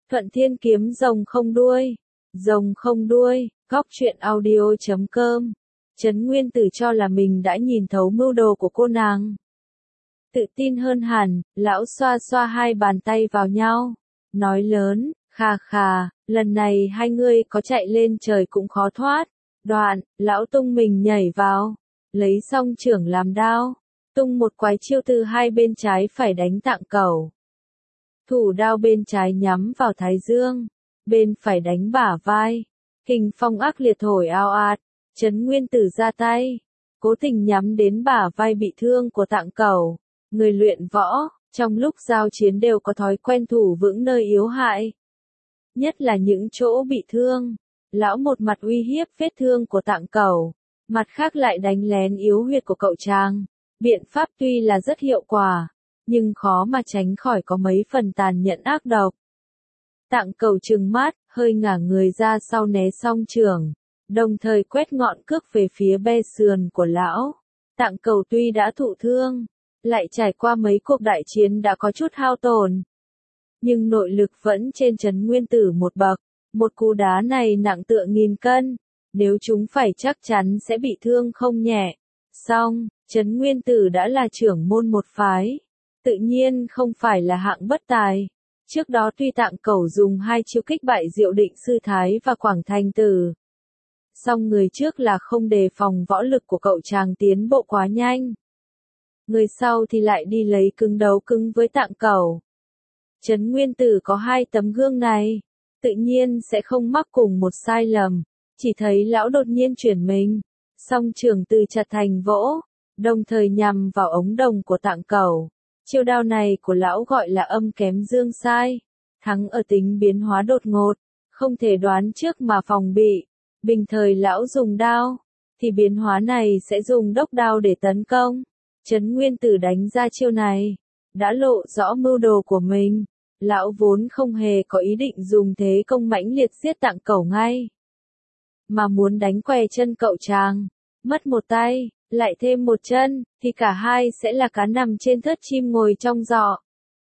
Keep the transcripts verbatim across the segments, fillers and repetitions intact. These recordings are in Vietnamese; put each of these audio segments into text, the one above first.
Thuận Thiên kiếm rồng không đuôi. Rồng không đuôi, góc truyện audio chấm com. Trấn Nguyên Tử cho là mình đã nhìn thấu mưu đồ của cô nàng. Tự tin hơn hẳn, lão xoa xoa hai bàn tay vào nhau. Nói lớn, khà khà, lần này hai ngươi có chạy lên trời cũng khó thoát. Đoạn, lão tung mình nhảy vào. Lấy song chưởng làm đao. Tung một quái chiêu từ hai bên trái phải đánh Tạng Cẩu. Thủ đao bên trái nhắm vào thái dương. Bên phải đánh bả vai. Kình phong ác liệt thổi ao ạt. Trấn Nguyên Tử ra tay. Cố tình nhắm đến bả vai bị thương của Tạng Cẩu. Người luyện võ, trong lúc giao chiến đều có thói quen thủ vững nơi yếu hại. Nhất là những chỗ bị thương. Lão một mặt uy hiếp vết thương của Tạng Cẩu. Mặt khác lại đánh lén yếu huyệt của cậu chàng. Biện pháp tuy là rất hiệu quả, nhưng khó mà tránh khỏi có mấy phần tàn nhẫn ác độc. Tạng Cẩu trừng mắt, hơi ngả người ra sau né song chưởng, đồng thời quét ngọn cước về phía be sườn của lão. Tạng Cẩu tuy đã thụ thương, lại trải qua mấy cuộc đại chiến đã có chút hao tổn, nhưng nội lực vẫn trên Trấn Nguyên Tử một bậc. Một cú đá này nặng tựa nghìn cân, nếu chúng phải chắc chắn sẽ bị thương không nhẹ. Song, Trấn Nguyên Tử đã là trưởng môn một phái, tự nhiên không phải là hạng bất tài. Trước đó tuy Tạng Cẩu dùng hai chiêu kích bại Diệu Định Sư Thái và Quảng Thành Tử, song người trước là không đề phòng võ lực của cậu chàng tiến bộ quá nhanh. Người sau thì lại đi lấy cứng đấu cứng với Tạng Cẩu. Trấn Nguyên Tử có hai tấm gương này, tự nhiên sẽ không mắc cùng một sai lầm. Chỉ thấy lão đột nhiên chuyển mình, song trường từ chặt thành vỗ, đồng thời nhằm vào ống đồng của Tạng Cẩu. Chiêu đao này của lão gọi là âm kém dương sai, thắng ở tính biến hóa đột ngột, không thể đoán trước mà phòng bị. Bình thời lão dùng đao, thì biến hóa này sẽ dùng đốc đao để tấn công. Trấn Nguyên Tử đánh ra chiêu này, đã lộ rõ mưu đồ của mình. Lão vốn không hề có ý định dùng thế công mãnh liệt giết Tạng Cẩu ngay, mà muốn đánh què chân cậu chàng. Mất một tay, lại thêm một chân, thì cả hai sẽ là cá nằm trên thớt chim ngồi trong giỏ.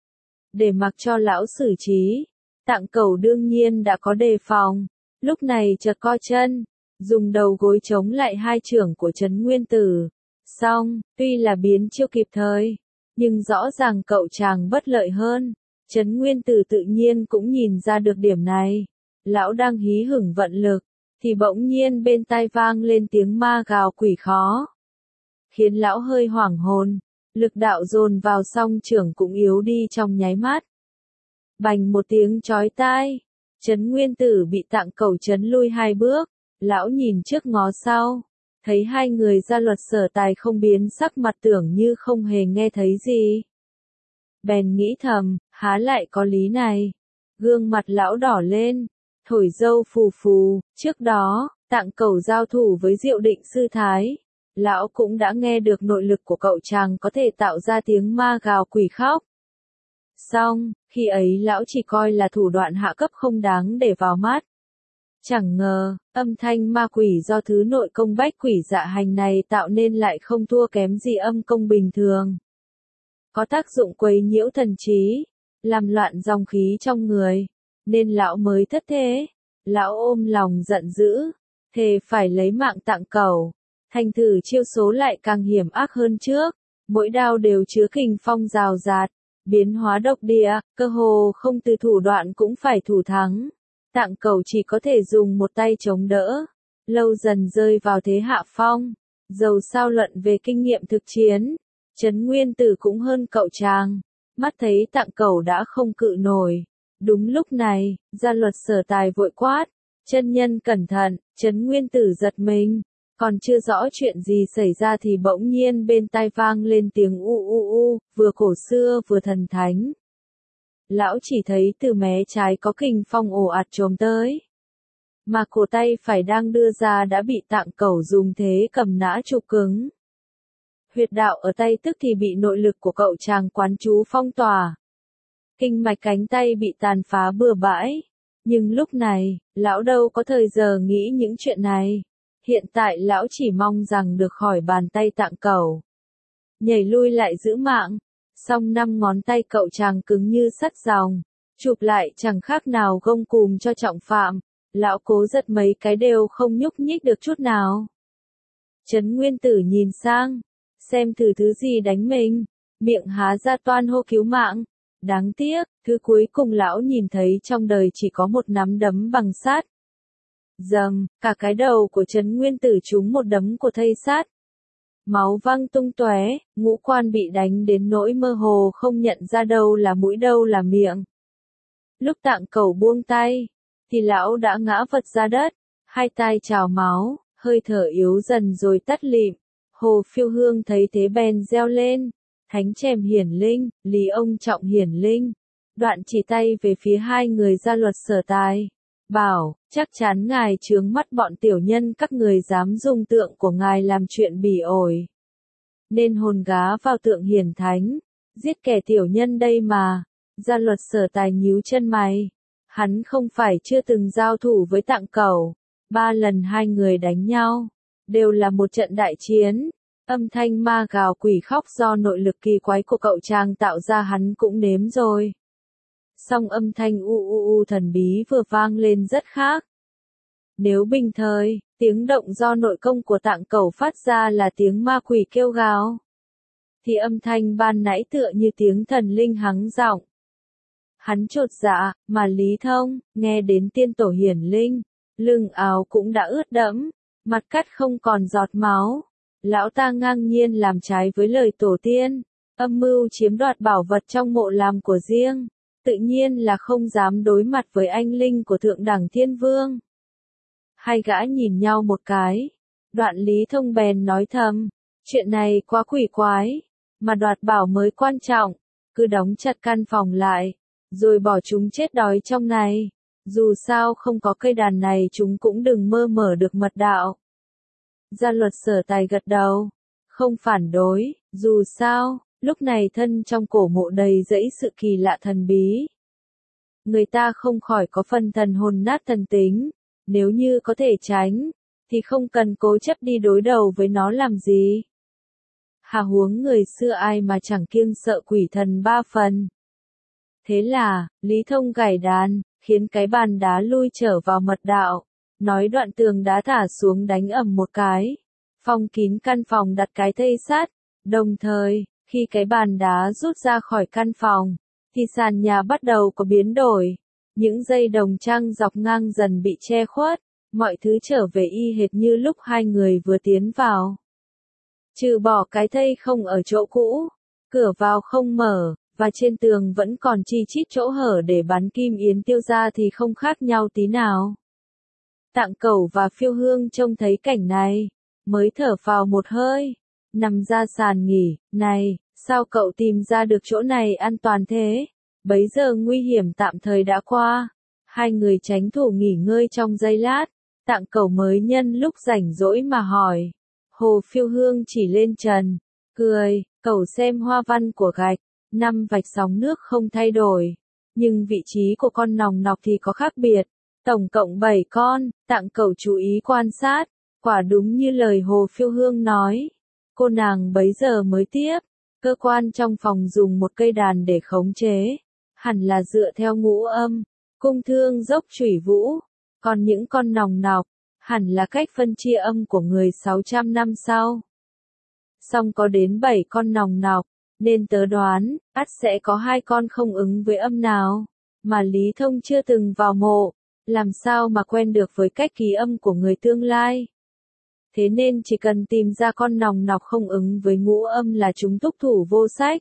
Để mặc cho lão xử trí, Tạng Cẩu đương nhiên đã có đề phòng. Lúc này chợt co chân, dùng đầu gối chống lại hai chưởng của Trấn Nguyên Tử. Song, tuy là biến chiêu kịp thời, nhưng rõ ràng cậu chàng bất lợi hơn. Trấn Nguyên Tử tự nhiên cũng nhìn ra được điểm này. Lão đang hí hửng vận lực, thì bỗng nhiên bên tai vang lên tiếng ma gào quỷ khó, khiến lão hơi hoảng hồn. Lực đạo dồn vào song chưởng cũng yếu đi trong nháy mắt. Bành một tiếng chói tai, Trấn Nguyên Tử bị Tạng Cẩu chấn lui hai bước. Lão nhìn trước ngó sau, thấy hai người gia luật sở tài không biến sắc mặt, tưởng như không hề nghe thấy gì. Bèn nghĩ thầm, há lại có lý này. Gương mặt lão đỏ lên, thổi dâu phù phù. Trước đó, Tạng Cẩu giao thủ với Diệu Định Sư Thái, lão cũng đã nghe được nội lực của cậu chàng có thể tạo ra tiếng ma gào quỷ khóc. Song, khi ấy lão chỉ coi là thủ đoạn hạ cấp không đáng để vào mắt. Chẳng ngờ, âm thanh ma quỷ do thứ nội công bách quỷ dạ hành này tạo nên lại không thua kém gì âm công bình thường. Có tác dụng quấy nhiễu thần trí, làm loạn dòng khí trong người, nên lão mới thất thế. Lão ôm lòng giận dữ, thề phải lấy mạng Tạng Cẩu. Thành thử chiêu số lại càng hiểm ác hơn trước, mỗi đao đều chứa kình phong rào rạt, biến hóa độc địa, cơ hồ không từ thủ đoạn cũng phải thủ thắng. Tạng Cẩu chỉ có thể dùng một tay chống đỡ, lâu dần rơi vào thế hạ phong. Dầu sao luận về kinh nghiệm thực chiến, Trấn Nguyên Tử cũng hơn cậu chàng. Mắt thấy Tạng Cẩu đã không cự nổi. Đúng lúc này, gia luật sở tài vội quát, chân nhân cẩn thận. Trấn Nguyên Tử giật mình, còn chưa rõ chuyện gì xảy ra thì bỗng nhiên bên tai vang lên tiếng u u u, vừa cổ xưa vừa thần thánh. Lão chỉ thấy từ mé trái có kình phong ồ ạt trồm tới, mà cổ tay phải đang đưa ra đã bị Tạng Cẩu dùng thế cầm nã trụ cứng. Huyệt đạo ở tay tức thì bị nội lực của cậu chàng quán chú phong tỏa. Kinh mạch cánh tay bị tàn phá bừa bãi. Nhưng lúc này, lão đâu có thời giờ nghĩ những chuyện này. Hiện tại lão chỉ mong rằng được khỏi bàn tay Tạng Cẩu. Nhảy lui lại giữ mạng. Song năm ngón tay cậu chàng cứng như sắt ròng. Chụp lại chẳng khác nào gông cùm cho trọng phạm, lão cố giật mấy cái đều không nhúc nhích được chút nào. Trấn Nguyên Tử nhìn sang, xem thử thứ gì đánh mình, miệng há ra toan hô cứu mạng. Đáng tiếc, thứ cuối cùng lão nhìn thấy trong đời chỉ có một nắm đấm bằng sắt. Dầm, cả cái đầu của Trấn Nguyên Tử trúng một đấm của thây sát. Máu văng tung tóe, ngũ quan bị đánh đến nỗi mơ hồ không nhận ra đâu là mũi đâu là miệng. Lúc Tạng Cẩu buông tay, thì lão đã ngã vật ra đất, hai tai trào máu, hơi thở yếu dần rồi tắt lịm. Hồ Phiêu Hương thấy thế bèn reo lên, Thánh Chèm Hiển Linh, Lý Ông Trọng Hiển Linh. Đoạn chỉ tay về phía hai người Gia Luật Sở Tài, bảo, chắc chắn ngài chướng mắt bọn tiểu nhân các người dám dùng tượng của ngài làm chuyện bỉ ổi. Nên hồn gá vào tượng hiển thánh, giết kẻ tiểu nhân đây mà. Gia Luật Sở Tài nhíu chân mày, hắn không phải chưa từng giao thủ với Tạng Cẩu, ba lần hai người đánh nhau, đều là một trận đại chiến. Âm thanh ma gào quỷ khóc do nội lực kỳ quái của cậu chàng tạo ra hắn cũng nếm rồi. Song âm thanh u u u thần bí vừa vang lên rất khác. Nếu bình thời, tiếng động do nội công của Tạng Cẩu phát ra là tiếng ma quỷ kêu gào, thì âm thanh ban nãy tựa như tiếng thần linh hắng giọng. Hắn chột dạ, mà Lý Thông, nghe đến tiên tổ hiển linh, lưng áo cũng đã ướt đẫm, mặt cắt không còn giọt máu. Lão ta ngang nhiên làm trái với lời tổ tiên, âm mưu chiếm đoạt bảo vật trong mộ làm của riêng, tự nhiên là không dám đối mặt với anh linh của thượng đẳng thiên vương. Hai gã nhìn nhau một cái, đoạn Lý Thông bèn nói thầm, chuyện này quá quỷ quái, mà đoạt bảo mới quan trọng, cứ đóng chặt căn phòng lại, rồi bỏ chúng chết đói trong này, dù sao không có cây đàn này chúng cũng đừng mơ mở được mật đạo. Gia Luật Sở Tài gật đầu, không phản đối, dù sao, lúc này thân trong cổ mộ đầy rẫy sự kỳ lạ thần bí. Người ta không khỏi có phần thần hồn nát thần tính, nếu như có thể tránh, thì không cần cố chấp đi đối đầu với nó làm gì. Hà huống người xưa ai mà chẳng kiêng sợ quỷ thần ba phần. Thế là, Lý Thông gảy đàn, khiến cái bàn đá lui trở vào mật đạo. Nói đoạn tường đá thả xuống đánh ầm một cái, phong kín căn phòng đặt cái thây sát, đồng thời, khi cái bàn đá rút ra khỏi căn phòng, thì sàn nhà bắt đầu có biến đổi, những dây đồng trăng dọc ngang dần bị che khuất, mọi thứ trở về y hệt như lúc hai người vừa tiến vào. Trừ bỏ cái thây không ở chỗ cũ, cửa vào không mở, và trên tường vẫn còn chi chít chỗ hở để bắn kim yến tiêu ra thì không khác nhau tí nào. Tạng Cẩu và Phiêu Hương trông thấy cảnh này, mới thở phào một hơi, nằm ra sàn nghỉ, này, sao cậu tìm ra được chỗ này an toàn thế? Bấy giờ nguy hiểm tạm thời đã qua, hai người tránh thủ nghỉ ngơi trong giây lát, Tạng Cẩu mới nhân lúc rảnh rỗi mà hỏi. Hồ Phiêu Hương chỉ lên trần, cười, cậu xem hoa văn của gạch, năm vạch sóng nước không thay đổi, nhưng vị trí của con nòng nọc thì có khác biệt. Tổng cộng bảy con, Tạng Cẩu chú ý quan sát, quả đúng như lời Hồ Phiêu Hương nói. Cô nàng bấy giờ mới tiếp, cơ quan trong phòng dùng một cây đàn để khống chế, hẳn là dựa theo ngũ âm, cung thương dốc chủy vũ, còn những con nòng nọc, hẳn là cách phân chia âm của người sáu trăm năm sau. Song có đến bảy con nòng nọc, nên tớ đoán, ắt sẽ có hai con không ứng với âm nào, mà Lý Thông chưa từng vào mộ. Làm sao mà quen được với cách ký âm của người tương lai. Thế nên chỉ cần tìm ra con nòng nọc không ứng với ngũ âm là chúng túc thủ vô sách.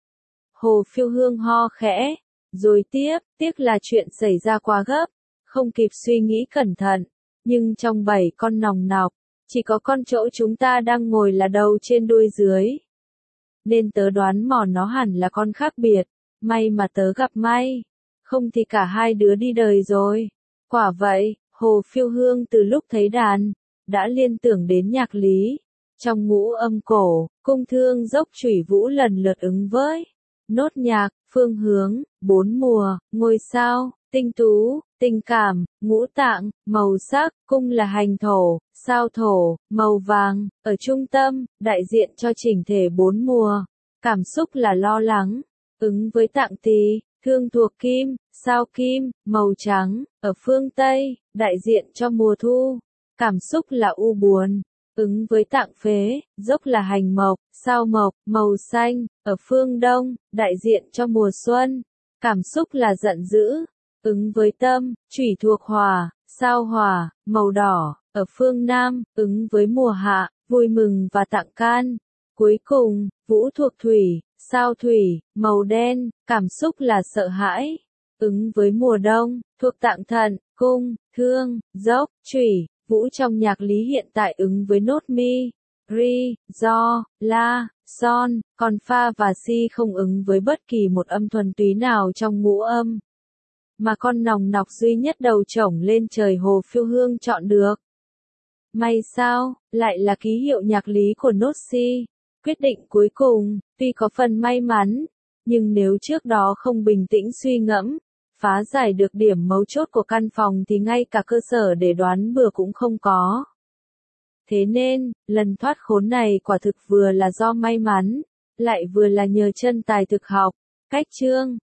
Hồ Phiêu Hương ho khẽ, rồi tiếp, tiếc là chuyện xảy ra quá gấp, không kịp suy nghĩ cẩn thận, nhưng trong bảy con nòng nọc, chỉ có con chỗ chúng ta đang ngồi là đầu trên đuôi dưới. Nên tớ đoán mò nó hẳn là con khác biệt, may mà tớ gặp may, không thì cả hai đứa đi đời rồi. Quả vậy, Hồ Phiêu Hương từ lúc thấy đàn, đã liên tưởng đến nhạc lý. Trong ngũ âm cổ, cung thương dốc chủy vũ lần lượt ứng với nốt nhạc, phương hướng, bốn mùa, ngôi sao, tinh tú, tình cảm, ngũ tạng, màu sắc, cung là hành thổ, sao thổ, màu vàng, ở trung tâm, đại diện cho chỉnh thể bốn mùa. Cảm xúc là lo lắng, ứng với tạng tỳ, thương thuộc kim, sao kim, màu trắng, ở phương Tây, đại diện cho mùa thu. Cảm xúc là u buồn, ứng với tạng phế, dốc là hành mộc, sao mộc, màu xanh, ở phương Đông, đại diện cho mùa xuân. Cảm xúc là giận dữ, ứng với tâm, chủy thuộc hỏa, sao hỏa, màu đỏ, ở phương Nam, ứng với mùa hạ, vui mừng và tạng can. Cuối cùng, vũ thuộc thủy, sao thủy, màu đen, cảm xúc là sợ hãi, ứng với mùa đông, thuộc tạng thận, cung, thương, dốc, chủy. Vũ trong nhạc lý hiện tại ứng với nốt mi, ri, do, la, son, còn fa và si không ứng với bất kỳ một âm thuần túy nào trong ngũ âm. Mà con nòng nọc duy nhất đầu trổng lên trời Hồ Phiêu Hương chọn được. May sao, lại là ký hiệu nhạc lý của nốt si. Quyết định cuối cùng, tuy có phần may mắn, nhưng nếu trước đó không bình tĩnh suy ngẫm, phá giải được điểm mấu chốt của căn phòng thì ngay cả cơ sở để đoán bừa cũng không có. Thế nên, lần thoát khốn này quả thực vừa là do may mắn, lại vừa là nhờ chân tài thực học. Cách chương